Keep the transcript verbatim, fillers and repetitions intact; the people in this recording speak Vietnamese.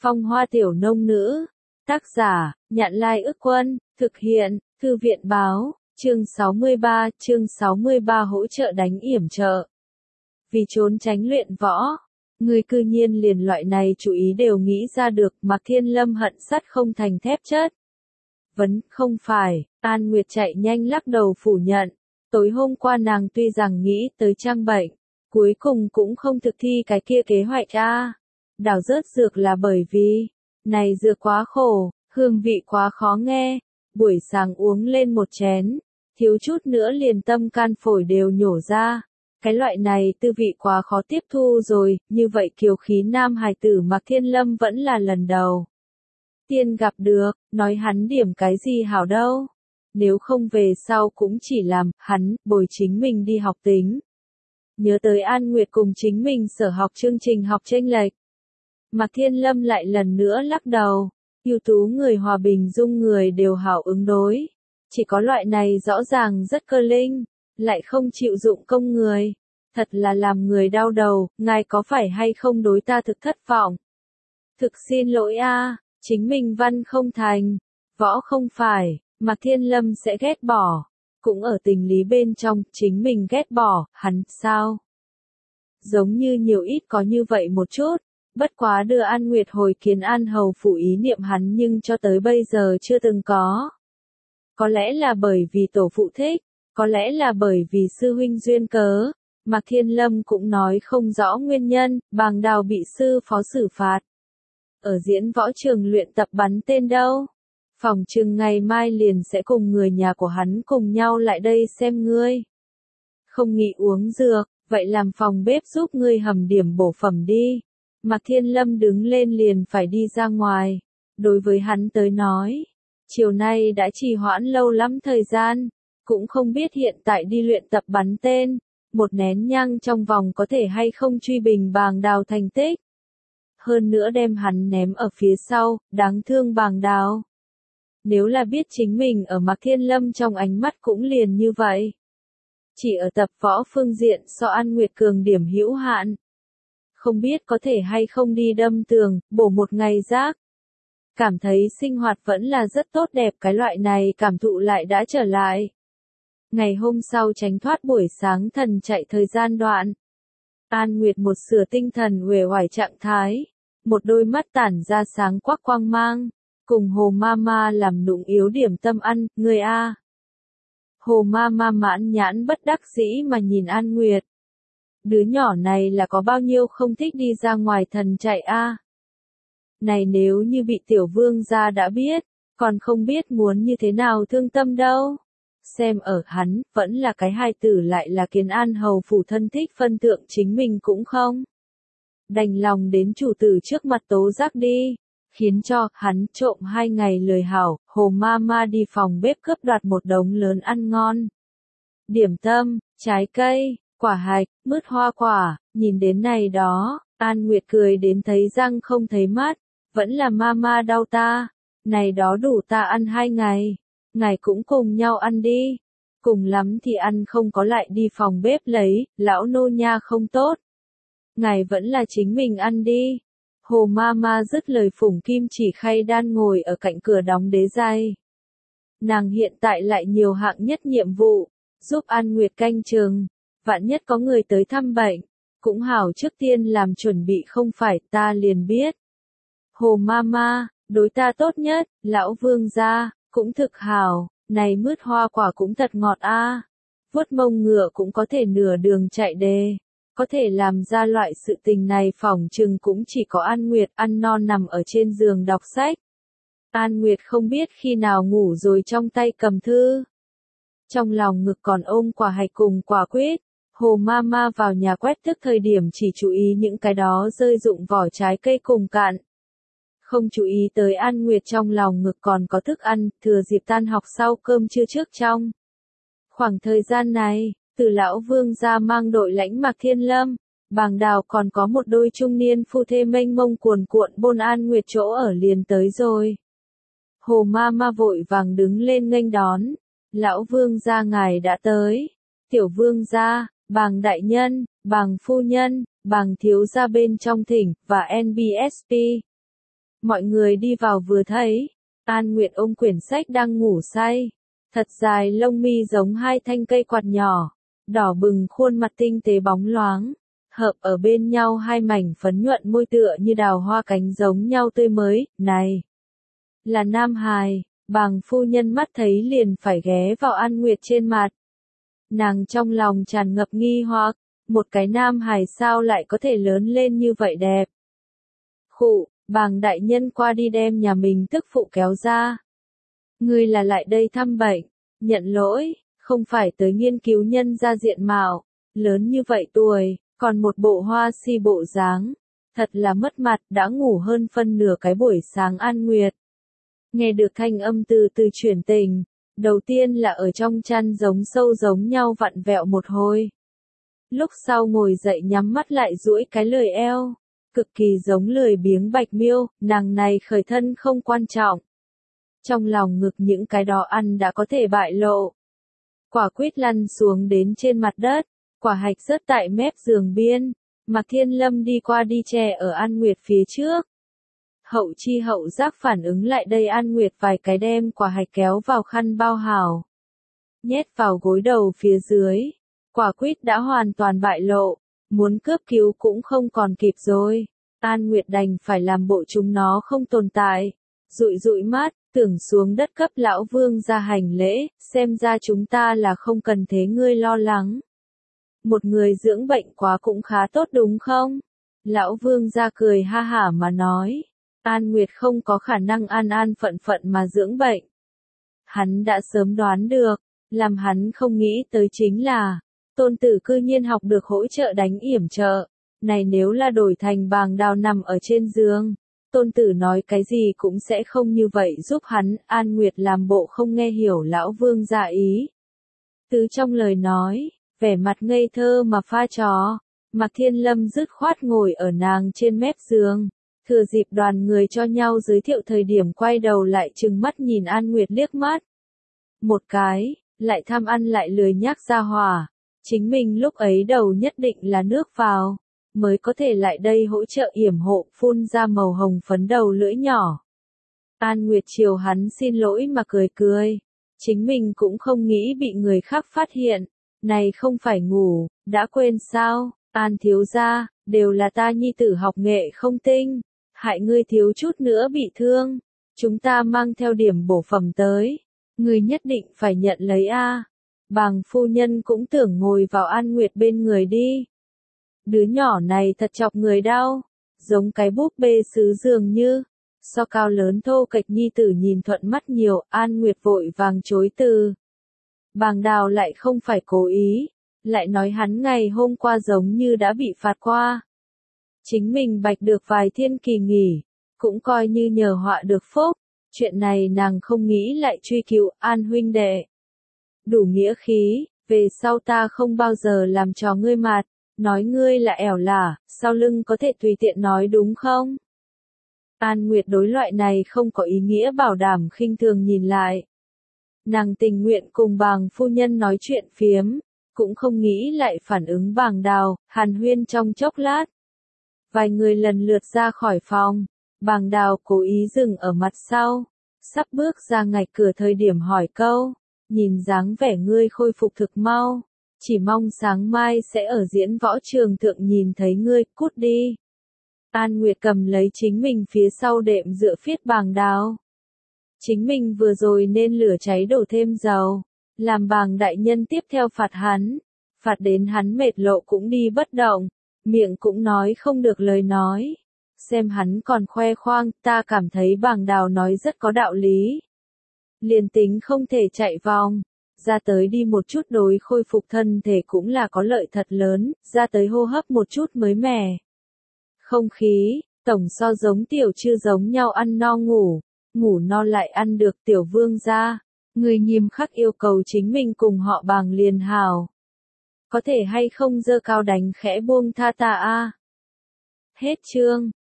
Phong hoa tiểu nông nữ. Tác giả, Nhạn Lai Ức Quân, thực hiện, Thư viện Báo, chương sáu mươi ba, chương sáu mươi ba hỗ trợ đánh yểm trợ. Vì trốn tránh luyện võ, người cư nhiên liền loại này chú ý đều nghĩ ra được, Mạc Thiên Lâm hận sắt không thành thép chất. Vấn, không phải, An Nguyệt chạy nhanh lắc đầu phủ nhận. Tối hôm qua nàng tuy rằng nghĩ tới trang bệnh, cuối cùng cũng không thực thi cái kia kế hoạch a. Đào rớt dược là bởi vì, này dược quá khổ, hương vị quá khó nghe, buổi sáng uống lên một chén, thiếu chút nữa liền tâm can phổi đều nhổ ra. Cái loại này tư vị quá khó tiếp thu rồi, như vậy kiều khí nam hài tử Mạc Thiên Lâm vẫn là lần đầu tiên gặp được, nói hắn điểm cái gì hảo đâu. Nếu không về sau cũng chỉ làm, hắn, bồi chính mình đi học tính. Nhớ tới An Nguyệt cùng chính mình sở học chương trình học chênh lệch. Mạc Thiên Lâm lại lần nữa lắc đầu, ưu tú người hòa bình dung người đều hảo ứng đối. Chỉ có loại này rõ ràng rất cơ linh, lại không chịu dụng công người. Thật là làm người đau đầu, ngài có phải hay không đối ta thực thất vọng? Thực xin lỗi a, chính mình văn không thành, võ không phải. Mạc Thiên Lâm sẽ ghét bỏ, cũng ở tình lý bên trong, chính mình ghét bỏ, hắn, sao? Giống như nhiều ít có như vậy một chút, bất quá đưa An Nguyệt hồi kiến An Hầu phủ ý niệm hắn nhưng cho tới bây giờ chưa từng có. Có lẽ là bởi vì tổ phụ thích, có lẽ là bởi vì sư huynh duyên cớ, Mạc Thiên Lâm cũng nói không rõ nguyên nhân, Bàng Đào bị sư phó xử phạt. Ở diễn võ trường luyện tập bắn tên đâu? Phòng chừng ngày mai liền sẽ cùng người nhà của hắn cùng nhau lại đây xem ngươi. Không nghĩ uống dược, vậy làm phòng bếp giúp ngươi hầm điểm bổ phẩm đi. Mạc Thiên Lâm đứng lên liền phải đi ra ngoài. Đối với hắn tới nói, chiều nay đã trì hoãn lâu lắm thời gian, cũng không biết hiện tại đi luyện tập bắn tên, một nén nhang trong vòng có thể hay không truy bình Bàng Đào thành tích. Hơn nữa đem hắn ném ở phía sau, đáng thương Bàng Đào. Nếu là biết chính mình ở Mạc Thiên Lâm trong ánh mắt cũng liền như vậy. Chỉ ở tập võ phương diện so An Nguyệt cường điểm hữu hạn. Không biết có thể hay không đi đâm tường, bổ một ngày rác. Cảm thấy sinh hoạt vẫn là rất tốt đẹp, cái loại này cảm thụ lại đã trở lại. Ngày hôm sau tránh thoát buổi sáng thần chạy thời gian đoạn. An Nguyệt một sửa tinh thần uể oải trạng thái. Một đôi mắt tản ra sáng quắc quang mang. Cùng Hồ Mama làm nụng yếu điểm tâm ăn, người a. Hồ Mama mãn nhãn bất đắc dĩ mà nhìn An Nguyệt. Đứa nhỏ này là có bao nhiêu không thích đi ra ngoài thần chạy a. Này nếu như bị tiểu vương gia đã biết, còn không biết muốn như thế nào thương tâm đâu. Xem ở hắn, vẫn là cái hài tử lại là Kiến An hầu phủ thân thích phân tượng chính mình cũng không. Đành lòng đến chủ tử trước mặt tố giác đi. Khiến cho hắn trộm hai ngày lời hảo, Hồ Mama đi phòng bếp cướp đoạt một đống lớn ăn ngon. Điểm tâm, trái cây, quả hạch, mứt hoa quả, nhìn đến này đó, An Nguyệt cười đến thấy răng không thấy mắt, vẫn là Mama đau ta, này đó đủ ta ăn hai ngày, ngài cũng cùng nhau ăn đi, cùng lắm thì ăn không có lại đi phòng bếp lấy, lão nô nha không tốt. Ngài vẫn là chính mình ăn đi. Hồ Mama dứt lời phủng kim chỉ khay đan ngồi ở cạnh cửa đóng đế giày. Nàng hiện tại lại nhiều hạng nhất nhiệm vụ, giúp An Nguyệt canh chừng, vạn nhất có người tới thăm bệnh, cũng hảo trước tiên làm chuẩn bị không phải ta liền biết. Hồ Mama, đối ta tốt nhất, lão vương gia, cũng thực hảo, này mứt hoa quả cũng thật ngọt a. Vuốt mông ngựa cũng có thể nửa đường chạy đề. Có thể làm ra loại sự tình này phỏng chừng cũng chỉ có An Nguyệt ăn non nằm ở trên giường đọc sách. An Nguyệt không biết khi nào ngủ rồi trong tay cầm thư. Trong lòng ngực còn ôm quả hạch cùng quả quýt. Hồ Mama vào nhà quét tước thời điểm chỉ chú ý những cái đó rơi rụng vỏ trái cây cùng cạn. Không chú ý tới An Nguyệt trong lòng ngực còn có thức ăn, thừa dịp tan học sau cơm trưa trước trong. Khoảng thời gian này, từ lão vương gia mang đội lãnh Mạc Thiên Lâm, Bàng Đào còn có một đôi trung niên phu thê mênh mông cuồn cuộn bôn An Nguyệt chỗ ở liền tới rồi. Hồ Mama vội vàng đứng lên nghênh đón, lão vương gia ngài đã tới, tiểu vương gia, Bàng đại nhân, Bàng phu nhân, Bàng thiếu gia bên trong thỉnh, và en bê ét pê. Mọi người đi vào vừa thấy, An Nguyệt ôm quyển sách đang ngủ say. Thật dài lông mi giống hai thanh cây quạt nhỏ, đỏ bừng khuôn mặt tinh tế bóng loáng, hợp ở bên nhau hai mảnh phấn nhuận môi tựa như đào hoa cánh giống nhau tươi mới. Này, là nam hài. Bàng phu nhân mắt thấy liền phải ghé vào An Nguyệt trên mặt. Nàng trong lòng tràn ngập nghi hoặc, một cái nam hài sao lại có thể lớn lên như vậy đẹp. Khụ, Bàng đại nhân qua đi đem nhà mình tức phụ kéo ra. Ngươi là lại đây thăm bệnh, nhận lỗi, không phải tới nghiên cứu nhân gia diện mạo, lớn như vậy tuổi, còn một bộ hoa si bộ dáng, thật là mất mặt, đã ngủ hơn phân nửa cái buổi sáng. An Nguyệt nghe được thanh âm từ từ chuyển tình, đầu tiên là ở trong chăn giống sâu giống nhau vặn vẹo một hồi. Lúc sau ngồi dậy nhắm mắt lại duỗi cái lười eo, cực kỳ giống lười biếng bạch miêu, nàng này khởi thân không quan trọng. Trong lòng ngực những cái đó ăn đã có thể bại lộ. Quả quýt lăn xuống đến trên mặt đất, quả hạch rớt tại mép giường biên, Mạc Thiên Lâm đi qua đi che ở An Nguyệt phía trước. Hậu chi hậu giác phản ứng lại đây, An Nguyệt vài cái đem quả hạch kéo vào khăn bao hảo, nhét vào gối đầu phía dưới. Quả quýt đã hoàn toàn bại lộ, muốn cướp cứu cũng không còn kịp rồi. An Nguyệt đành phải làm bộ chúng nó không tồn tại, dụi dụi mắt, tưởng xuống đất cấp lão vương ra hành lễ, xem ra chúng ta là không cần thế ngươi lo lắng. Một người dưỡng bệnh quá cũng khá tốt đúng không? Lão vương ra cười ha hả mà nói. An Nguyệt không có khả năng an an phận phận mà dưỡng bệnh. Hắn đã sớm đoán được, làm hắn không nghĩ tới chính là, tôn tử cư nhiên học được hỗ trợ đánh yểm trợ. Này nếu là đổi thành Bàng Đào nằm ở trên giường, tôn tử nói cái gì cũng sẽ không như vậy giúp hắn. An Nguyệt làm bộ không nghe hiểu lão vương dạ ý. Từ trong lời nói, vẻ mặt ngây thơ mà pha trò, Mạc Thiên Lâm dứt khoát ngồi ở nàng trên mép giường. Thừa dịp đoàn người cho nhau giới thiệu thời điểm quay đầu lại trừng mắt nhìn An Nguyệt liếc mắt. Một cái, lại tham ăn lại lười nhác ra hỏa. Chính mình lúc ấy đầu nhất định là nước vào, mới có thể lại đây hỗ trợ yểm hộ, phun ra màu hồng phấn đầu lưỡi nhỏ. An Nguyệt chiều hắn xin lỗi mà cười cười. Chính mình cũng không nghĩ bị người khác phát hiện. Này không phải ngủ, đã quên sao? An thiếu gia, đều là ta nhi tử học nghệ không tinh, hại ngươi thiếu chút nữa bị thương. Chúng ta mang theo điểm bổ phẩm tới, ngươi nhất định phải nhận lấy a. Bàng phu nhân cũng tưởng ngồi vào An Nguyệt bên người đi. Đứa nhỏ này thật chọc người đau, giống cái búp bê sứ dường như. So cao lớn thô kệch nhi tử nhìn thuận mắt nhiều. An Nguyệt vội vàng chối từ. Bàng Đào lại không phải cố ý, lại nói hắn ngày hôm qua giống như đã bị phạt qua. Chính mình bạch được vài thiên kỳ nghỉ, cũng coi như nhờ họa được phúc. Chuyện này nàng không nghĩ lại truy cứu. An huynh đệ, đủ nghĩa khí, về sau ta không bao giờ làm trò ngươi mặt, nói ngươi là ẻo lả, sau lưng có thể tùy tiện nói đúng không? An Nguyệt đối loại này không có ý nghĩa bảo đảm khinh thường nhìn lại. Nàng tình nguyện cùng Bàng phu nhân nói chuyện phiếm, cũng không nghĩ lại phản ứng Bàng Đào. Hàn huyên trong chốc lát, vài người lần lượt ra khỏi phòng. Bàng Đào cố ý dừng ở mặt sau, sắp bước ra ngạch cửa thời điểm hỏi câu, nhìn dáng vẻ ngươi khôi phục thực mau, chỉ mong sáng mai sẽ ở diễn võ trường thượng nhìn thấy ngươi. Cút đi. An Nguyệt cầm lấy chính mình phía sau đệm dựa phiết Bàng Đào. Chính mình vừa rồi nên lửa cháy đổ thêm dầu, làm Bàng đại nhân tiếp theo phạt hắn, phạt đến hắn mệt lộ cũng đi bất động, miệng cũng nói không được lời nói. Xem hắn còn khoe khoang, ta cảm thấy Bàng Đào nói rất có đạo lý. Liền tính không thể chạy vòng, ra tới đi một chút đối khôi phục thân thể cũng là có lợi thật lớn, ra tới hô hấp một chút mới mẻ. Không khí, tổng so giống tiểu chư giống nhau ăn no ngủ, ngủ no lại ăn được. Tiểu vương gia, người nghiêm khắc yêu cầu chính mình cùng họ Bàng liền hào. Có thể hay không giơ cao đánh khẽ buông tha ta a. Hết chương.